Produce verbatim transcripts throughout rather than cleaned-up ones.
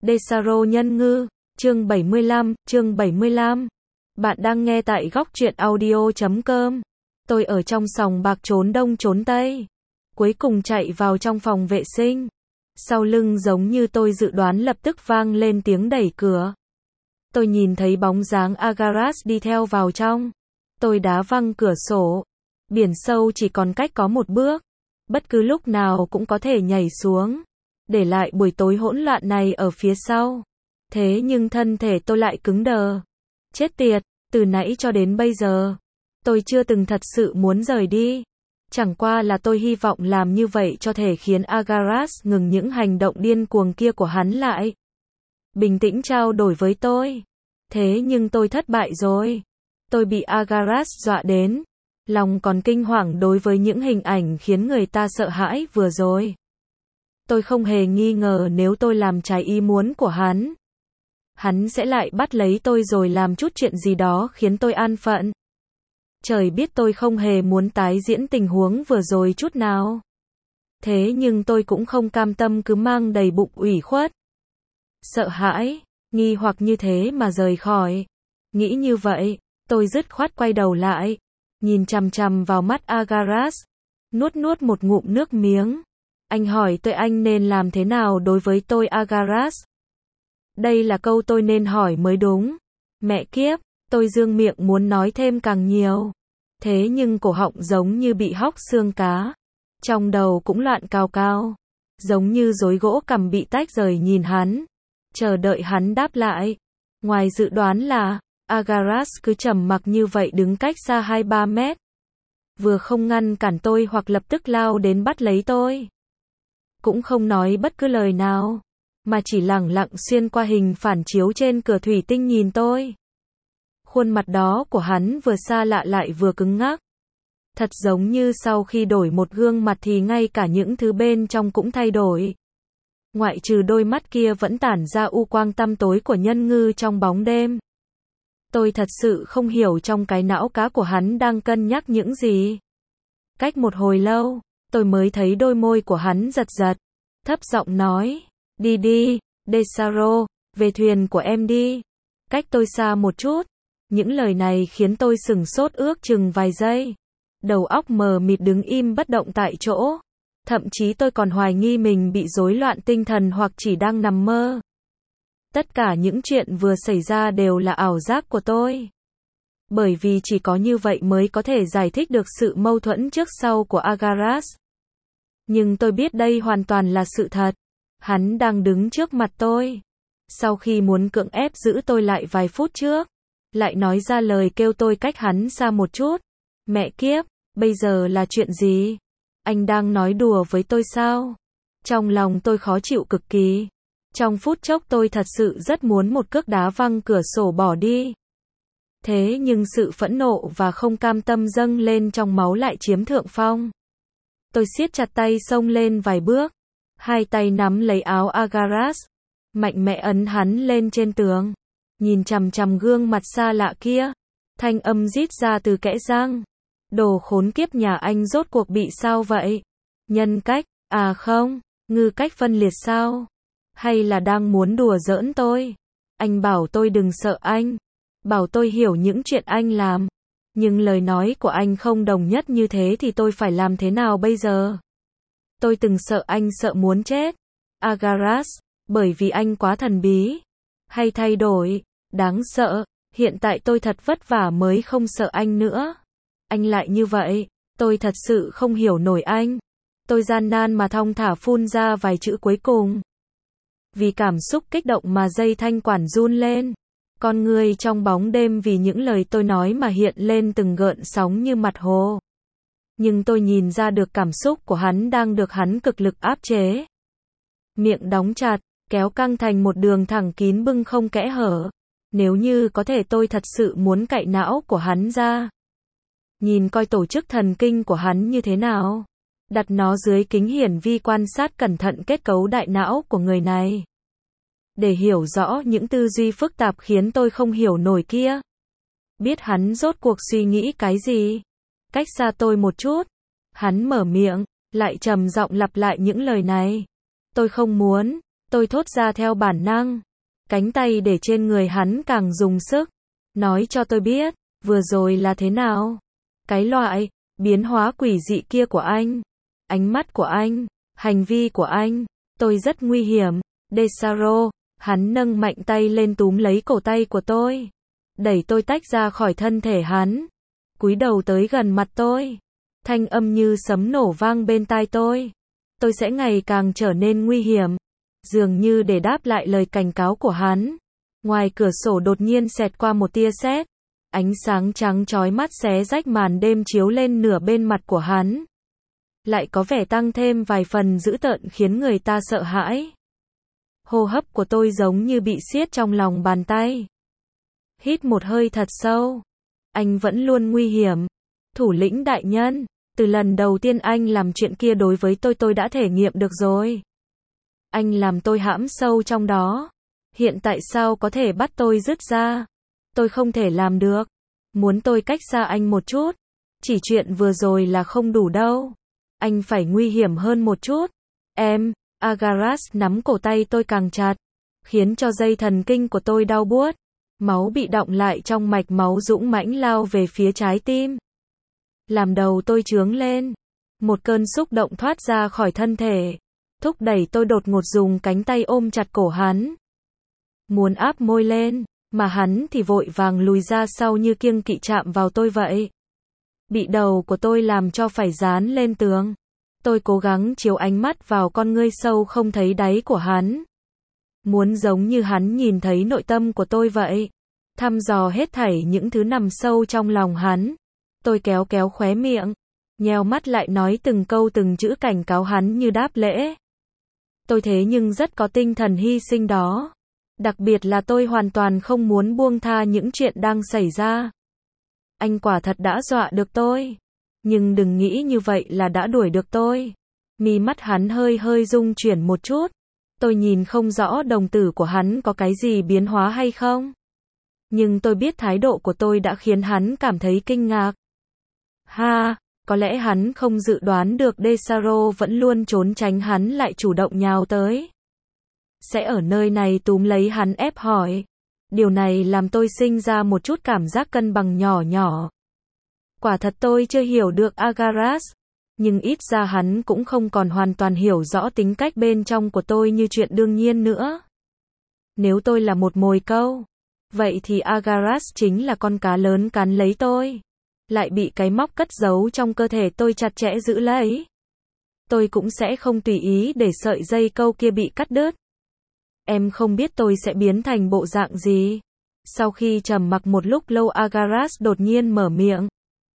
Desaro nhân ngư, chương bảy mươi lăm, chương bảy mươi lăm. Bạn đang nghe tại góc truyện audio chấm com. Tôi ở trong sòng bạc trốn đông trốn tây. Cuối cùng chạy vào trong phòng vệ sinh. Sau lưng giống như tôi dự đoán lập tức vang lên tiếng đẩy cửa. Tôi nhìn thấy bóng dáng Agaras đi theo vào trong. Tôi đá văng cửa sổ. Biển sâu chỉ còn cách có một bước. Bất cứ lúc nào cũng có thể nhảy xuống. Để lại buổi tối hỗn loạn này ở phía sau. Thế nhưng thân thể tôi lại cứng đờ. Chết tiệt, từ nãy cho đến bây giờ, tôi chưa từng thật sự muốn rời đi. Chẳng qua là tôi hy vọng làm như vậy cho thể khiến Agaras ngừng những hành động điên cuồng kia của hắn lại. Bình tĩnh trao đổi với tôi. Thế nhưng tôi thất bại rồi. Tôi bị Agaras dọa đến. Lòng còn kinh hoàng đối với những hình ảnh khiến người ta sợ hãi vừa rồi. Tôi không hề nghi ngờ nếu tôi làm trái ý muốn của hắn. Hắn sẽ lại bắt lấy tôi rồi làm chút chuyện gì đó khiến tôi an phận. Trời biết tôi không hề muốn tái diễn tình huống vừa rồi chút nào. Thế nhưng tôi cũng không cam tâm cứ mang đầy bụng ủy khuất. Sợ hãi, nghi hoặc như thế mà rời khỏi. Nghĩ như vậy, tôi dứt khoát quay đầu lại. Nhìn chằm chằm vào mắt Agaras. Nuốt nuốt một ngụm nước miếng. Anh hỏi tôi anh nên làm thế nào đối với tôi Agaras? Đây là câu tôi nên hỏi mới đúng. Mẹ kiếp, tôi dương miệng muốn nói thêm càng nhiều. Thế nhưng cổ họng giống như bị hóc xương cá. Trong đầu cũng loạn cào cào. Giống như rối gỗ cằm bị tách rời nhìn hắn. Chờ đợi hắn đáp lại. Ngoài dự đoán là, Agaras cứ trầm mặc như vậy đứng cách xa hai ba mét. Vừa không ngăn cản tôi hoặc lập tức lao đến bắt lấy tôi. Cũng không nói bất cứ lời nào. Mà chỉ lẳng lặng xuyên qua hình phản chiếu trên cửa thủy tinh nhìn tôi. Khuôn mặt đó của hắn vừa xa lạ lại vừa cứng ngắc. Thật giống như sau khi đổi một gương mặt thì ngay cả những thứ bên trong cũng thay đổi. Ngoại trừ đôi mắt kia vẫn tản ra u quang tăm tối của nhân ngư trong bóng đêm. Tôi thật sự không hiểu trong cái não cá của hắn đang cân nhắc những gì. Cách một hồi lâu, tôi mới thấy đôi môi của hắn giật giật. Thấp giọng nói, đi đi, Desaro, về thuyền của em đi. Cách tôi xa một chút. Những lời này khiến tôi sửng sốt ước chừng vài giây. Đầu óc mờ mịt đứng im bất động tại chỗ. Thậm chí tôi còn hoài nghi mình bị rối loạn tinh thần hoặc chỉ đang nằm mơ. Tất cả những chuyện vừa xảy ra đều là ảo giác của tôi. Bởi vì chỉ có như vậy mới có thể giải thích được sự mâu thuẫn trước sau của Agaras. Nhưng tôi biết đây hoàn toàn là sự thật. Hắn đang đứng trước mặt tôi. Sau khi muốn cưỡng ép giữ tôi lại vài phút trước, lại nói ra lời kêu tôi cách hắn xa một chút. Mẹ kiếp, bây giờ là chuyện gì? Anh đang nói đùa với tôi sao? Trong lòng tôi khó chịu cực kỳ. Trong phút chốc tôi thật sự rất muốn một cước đá văng cửa sổ bỏ đi. Thế nhưng sự phẫn nộ và không cam tâm dâng lên trong máu lại chiếm thượng phong. Tôi siết chặt tay xông lên vài bước. Hai tay nắm lấy áo Agaras. Mạnh mẽ ấn hắn lên trên tường. Nhìn chằm chằm gương mặt xa lạ kia. Thanh âm rít ra từ kẽ răng. Đồ khốn kiếp nhà anh rốt cuộc bị sao vậy? Nhân cách, à không, ngư cách phân liệt sao? Hay là đang muốn đùa giỡn tôi? Anh bảo tôi đừng sợ anh. Bảo tôi hiểu những chuyện anh làm. Nhưng lời nói của anh không đồng nhất như thế thì tôi phải làm thế nào bây giờ? Tôi từng sợ anh sợ muốn chết. Agaras, bởi vì anh quá thần bí. Hay thay đổi, đáng sợ. Hiện tại tôi thật vất vả mới không sợ anh nữa. Anh lại như vậy, tôi thật sự không hiểu nổi anh. Tôi gian nan mà thong thả phun ra vài chữ cuối cùng. Vì cảm xúc kích động mà dây thanh quản run lên. Con người trong bóng đêm vì những lời tôi nói mà hiện lên từng gợn sóng như mặt hồ. Nhưng tôi nhìn ra được cảm xúc của hắn đang được hắn cực lực áp chế. Miệng đóng chặt, kéo căng thành một đường thẳng kín bưng không kẽ hở. Nếu như có thể tôi thật sự muốn cạy não của hắn ra. Nhìn coi tổ chức thần kinh của hắn như thế nào. Đặt nó dưới kính hiển vi quan sát cẩn thận kết cấu đại não của người này. Để hiểu rõ những tư duy phức tạp khiến tôi không hiểu nổi kia. Biết hắn rốt cuộc suy nghĩ cái gì. Cách xa tôi một chút. Hắn mở miệng, lại trầm giọng lặp lại những lời này. Tôi không muốn, Tôi thốt ra theo bản năng. Cánh tay để trên người hắn càng dùng sức. Nói cho tôi biết, vừa rồi là thế nào? Cái loại, biến hóa quỷ dị kia của anh. Ánh mắt của anh, hành vi của anh. Tôi rất nguy hiểm. Desaro, hắn nâng mạnh tay lên túm lấy cổ tay của tôi. Đẩy tôi tách ra khỏi thân thể hắn. Cúi đầu tới gần mặt tôi. Thanh âm như sấm nổ vang bên tai tôi. Tôi sẽ ngày càng trở nên nguy hiểm. Dường như để đáp lại lời cảnh cáo của hắn. Ngoài cửa sổ đột nhiên xẹt qua một tia sét. Ánh sáng trắng chói mắt xé rách màn đêm chiếu lên nửa bên mặt của hắn. Lại có vẻ tăng thêm vài phần dữ tợn khiến người ta sợ hãi. Hô hấp của tôi giống như bị siết trong lòng bàn tay. Hít một hơi thật sâu. Anh vẫn luôn nguy hiểm. Thủ lĩnh đại nhân, từ lần đầu tiên anh làm chuyện kia đối với tôi tôi đã thể nghiệm được rồi. Anh làm tôi hãm sâu trong đó. Hiện tại sao có thể bắt tôi dứt ra? Tôi không thể làm được. Muốn tôi cách xa anh một chút. Chỉ chuyện vừa rồi là không đủ đâu. Anh phải nguy hiểm hơn một chút. Em, Agaras nắm cổ tay tôi càng chặt. Khiến cho dây thần kinh của tôi đau buốt. Máu bị đọng lại trong mạch máu dũng mãnh lao về phía trái tim. Làm đầu tôi chướng lên. Một cơn xúc động thoát ra khỏi thân thể. Thúc đẩy tôi đột ngột dùng cánh tay ôm chặt cổ hắn. Muốn áp môi lên, mà hắn thì vội vàng lùi ra sau như kiêng kỵ chạm vào tôi vậy. Bị đầu của tôi làm cho phải dán lên tường. Tôi cố gắng chiếu ánh mắt vào con ngươi sâu không thấy đáy của hắn. Muốn giống như hắn nhìn thấy nội tâm của tôi vậy. Thăm dò hết thảy những thứ nằm sâu trong lòng hắn. Tôi kéo kéo khóe miệng. Nheo mắt lại nói từng câu từng chữ cảnh cáo hắn như đáp lễ. Tôi thế nhưng rất có tinh thần hy sinh đó. Đặc biệt là tôi hoàn toàn không muốn buông tha những chuyện đang xảy ra. Anh quả thật đã dọa được tôi. Nhưng đừng nghĩ như vậy là đã đuổi được tôi. Mí mắt hắn hơi hơi rung chuyển một chút. Tôi nhìn không rõ đồng tử của hắn có cái gì biến hóa hay không. Nhưng tôi biết thái độ của tôi đã khiến hắn cảm thấy kinh ngạc. Ha, có lẽ hắn không dự đoán được Desaro vẫn luôn trốn tránh hắn lại chủ động nhào tới. Sẽ ở nơi này túm lấy hắn ép hỏi. Điều này làm tôi sinh ra một chút cảm giác cân bằng nhỏ nhỏ. Quả thật tôi chưa hiểu được Agaras. Nhưng ít ra hắn cũng không còn hoàn toàn hiểu rõ tính cách bên trong của tôi như chuyện đương nhiên nữa. Nếu tôi là một mồi câu, vậy thì Agaras chính là con cá lớn cắn lấy tôi. Lại bị cái móc cất giấu trong cơ thể tôi chặt chẽ giữ lấy. Tôi cũng sẽ không tùy ý để sợi dây câu kia bị cắt đứt. Em không biết tôi sẽ biến thành bộ dạng gì. Sau khi trầm mặc một lúc lâu Agaras đột nhiên mở miệng.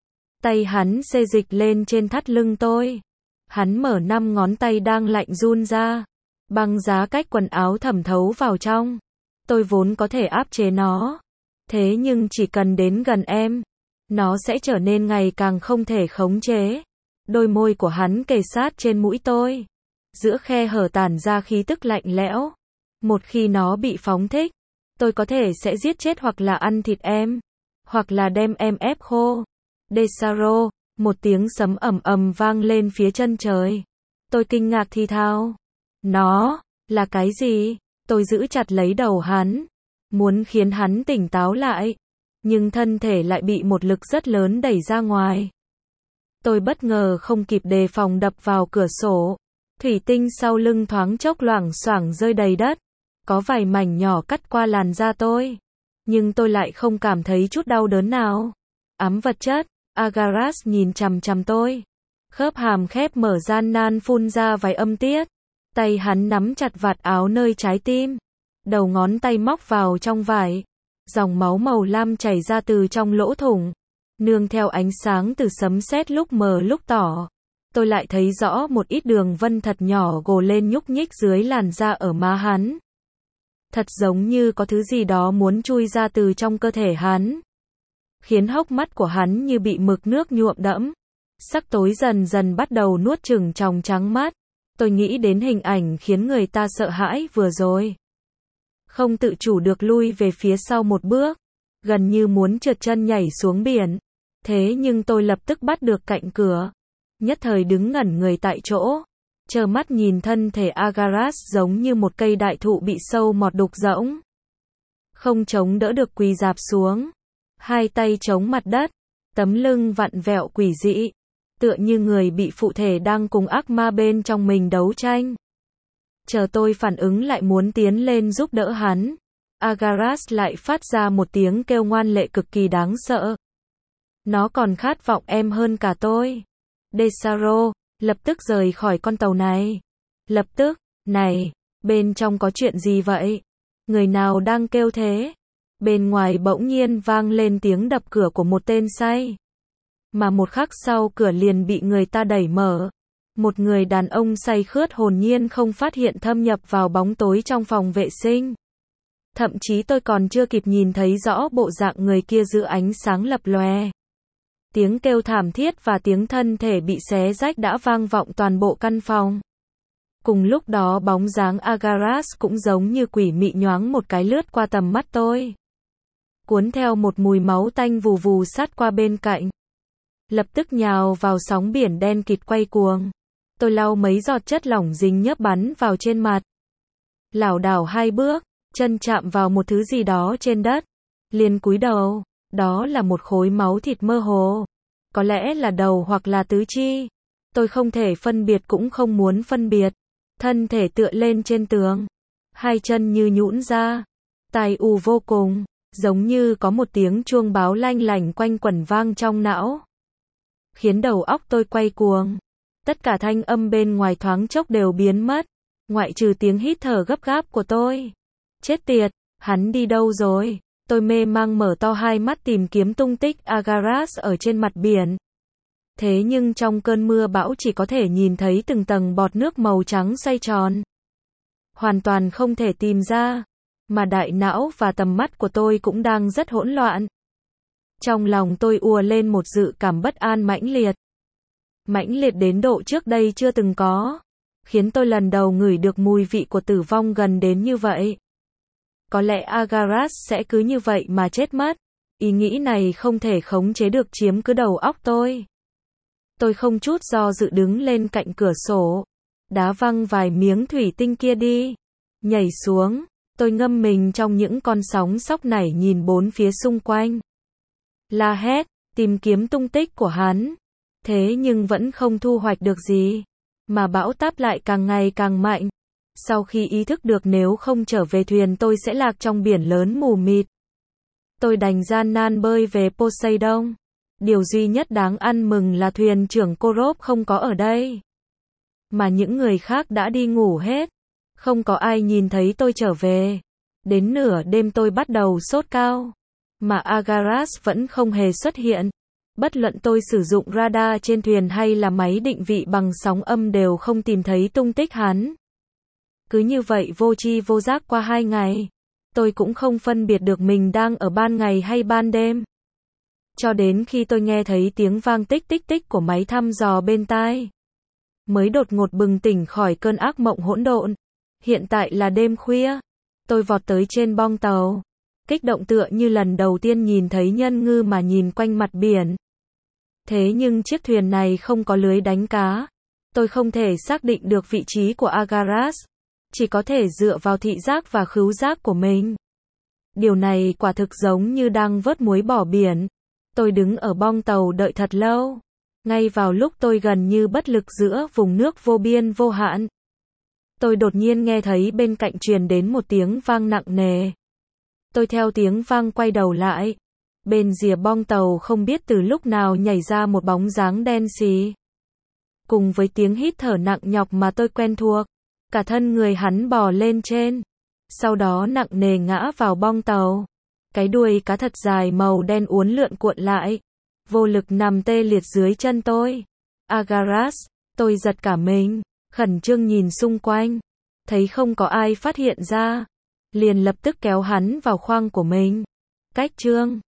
Tay hắn xê dịch lên trên thắt lưng tôi. Hắn mở năm ngón tay đang lạnh run ra. Băng giá cách quần áo thẩm thấu vào trong. Tôi vốn có thể áp chế nó. Thế nhưng chỉ cần đến gần em, nó sẽ trở nên ngày càng không thể khống chế. Đôi môi của hắn kề sát trên mũi tôi. Giữa khe hở tản ra khí tức lạnh lẽo. Một khi nó bị phóng thích, tôi có thể sẽ giết chết hoặc là ăn thịt em. Hoặc là đem em ép khô. Desaro, một tiếng sấm ầm ầm vang lên phía chân trời. Tôi kinh ngạc thì thào. Nó, là cái gì? Tôi giữ chặt lấy đầu hắn. Muốn khiến hắn tỉnh táo lại. Nhưng thân thể lại bị một lực rất lớn đẩy ra ngoài. Tôi bất ngờ không kịp đề phòng đập vào cửa sổ. Thủy tinh sau lưng thoáng chốc loảng xoảng rơi đầy đất. Có vài mảnh nhỏ cắt qua làn da tôi. Nhưng tôi lại không cảm thấy chút đau đớn nào. Ám vật chất, Agaras nhìn chằm chằm tôi. Khớp hàm khép mở gian nan phun ra vài âm tiết. Tay hắn nắm chặt vạt áo nơi trái tim. Đầu ngón tay móc vào trong vải. Dòng máu màu lam chảy ra từ trong lỗ thủng. Nương theo ánh sáng từ sấm sét lúc mờ lúc tỏ. Tôi lại thấy rõ một ít đường vân thật nhỏ gồ lên nhúc nhích dưới làn da ở má hắn. Thật giống như có thứ gì đó muốn chui ra từ trong cơ thể hắn. Khiến hốc mắt của hắn như bị mực nước nhuộm đẫm. Sắc tối dần dần bắt đầu nuốt chửng tròng trắng mắt. Tôi nghĩ đến hình ảnh khiến người ta sợ hãi vừa rồi. Không tự chủ được lui về phía sau một bước. Gần như muốn trượt chân nhảy xuống biển. Thế nhưng tôi lập tức bắt được cạnh cửa. Nhất thời đứng ngẩn người tại chỗ. trơ mắt nhìn thân thể Agaras giống như một cây đại thụ bị sâu mọt đục rỗng. Không chống đỡ được quỳ rạp xuống. Hai tay chống mặt đất. Tấm lưng vặn vẹo quỷ dị. Tựa như người bị phụ thể đang cùng ác ma bên trong mình đấu tranh. Chờ tôi phản ứng lại muốn tiến lên giúp đỡ hắn. Agaras lại phát ra một tiếng kêu ngoan lệ cực kỳ đáng sợ. Nó còn khát vọng em hơn cả tôi. Desaro, lập tức rời khỏi con tàu này. Lập tức, này, bên trong có chuyện gì vậy? Người nào đang kêu thế? Bên ngoài bỗng nhiên vang lên tiếng đập cửa của một tên say. Mà một khắc sau cửa liền bị người ta đẩy mở. Một người đàn ông say khướt hồn nhiên không phát hiện thâm nhập vào bóng tối trong phòng vệ sinh. Thậm chí tôi còn chưa kịp nhìn thấy rõ bộ dạng người kia dưới ánh sáng lập lòe. Tiếng kêu thảm thiết và tiếng thân thể bị xé rách đã vang vọng toàn bộ căn phòng. Cùng lúc đó bóng dáng Agaras cũng giống như quỷ mị nhoáng một cái lướt qua tầm mắt tôi. Cuốn theo một mùi máu tanh vù vù sát qua bên cạnh. Lập tức nhào vào sóng biển đen kịt quay cuồng. Tôi lau mấy giọt chất lỏng dính nhớp bắn vào trên mặt. Lảo đảo hai bước, chân chạm vào một thứ gì đó trên đất. Liền cúi đầu, đó là một khối máu thịt mơ hồ. Có lẽ là đầu hoặc là tứ chi. Tôi không thể phân biệt cũng không muốn phân biệt. Thân thể tựa lên trên tường. Hai chân như nhũn ra. Tai ù vô cùng. Giống như có một tiếng chuông báo lanh lảnh quanh quẩn vang trong não. Khiến đầu óc tôi quay cuồng. Tất cả thanh âm bên ngoài thoáng chốc đều biến mất. Ngoại trừ tiếng hít thở gấp gáp của tôi. Chết tiệt, hắn đi đâu rồi? Tôi mê mang mở to hai mắt tìm kiếm tung tích Agaras ở trên mặt biển. Thế nhưng trong cơn mưa bão chỉ có thể nhìn thấy từng tầng bọt nước màu trắng xoay tròn. Hoàn toàn không thể tìm ra. Mà đại não và tầm mắt của tôi cũng đang rất hỗn loạn. Trong lòng tôi ùa lên một dự cảm bất an mãnh liệt. Mãnh liệt đến độ trước đây chưa từng có. Khiến tôi lần đầu ngửi được mùi vị của tử vong gần đến như vậy. Có lẽ Agaras sẽ cứ như vậy mà chết mất. Ý nghĩ này không thể khống chế được chiếm cứ đầu óc tôi. Tôi không chút do dự đứng lên cạnh cửa sổ. Đá văng vài miếng thủy tinh kia đi. Nhảy xuống. Tôi ngâm mình trong những con sóng sóc nảy nhìn bốn phía xung quanh. La hét, tìm kiếm tung tích của hắn. Thế nhưng vẫn không thu hoạch được gì. Mà bão táp lại càng ngày càng mạnh. Sau khi ý thức được nếu không trở về thuyền tôi sẽ lạc trong biển lớn mù mịt. Tôi đành gian nan bơi về Poseidon. Điều duy nhất đáng ăn mừng là thuyền trưởng Korop không có ở đây. Mà những người khác đã đi ngủ hết. Không có ai nhìn thấy tôi trở về. Đến nửa đêm tôi bắt đầu sốt cao. Mà Agaras vẫn không hề xuất hiện. Bất luận tôi sử dụng radar trên thuyền hay là máy định vị bằng sóng âm đều không tìm thấy tung tích hắn. Cứ như vậy vô tri vô giác qua hai ngày. Tôi cũng không phân biệt được mình đang ở ban ngày hay ban đêm. Cho đến khi tôi nghe thấy tiếng vang tích tích tích của máy thăm dò bên tai. Mới đột ngột bừng tỉnh khỏi cơn ác mộng hỗn độn. Hiện tại là đêm khuya. Tôi vọt tới trên bong tàu. Kích động tựa như lần đầu tiên nhìn thấy nhân ngư mà nhìn quanh mặt biển. Thế nhưng chiếc thuyền này không có lưới đánh cá. Tôi không thể xác định được vị trí của Agaras. Chỉ có thể dựa vào thị giác và khứu giác của mình. Điều này quả thực giống như đang vớt muối bỏ biển. Tôi đứng ở bong tàu đợi thật lâu. Ngay vào lúc tôi gần như bất lực giữa vùng nước vô biên vô hạn. Tôi đột nhiên nghe thấy bên cạnh truyền đến một tiếng vang nặng nề. Tôi theo tiếng vang quay đầu lại. Bên rìa bong tàu không biết từ lúc nào nhảy ra một bóng dáng đen xì. Cùng với tiếng hít thở nặng nhọc mà tôi quen thuộc. Cả thân người hắn bò lên trên. Sau đó nặng nề ngã vào bong tàu. Cái đuôi cá thật dài màu đen uốn lượn cuộn lại. Vô lực nằm tê liệt dưới chân tôi. Agaras, tôi giật cả mình. Khẩn trương nhìn xung quanh. Thấy không có ai phát hiện ra. Liền lập tức kéo hắn vào khoang của mình. Cách chương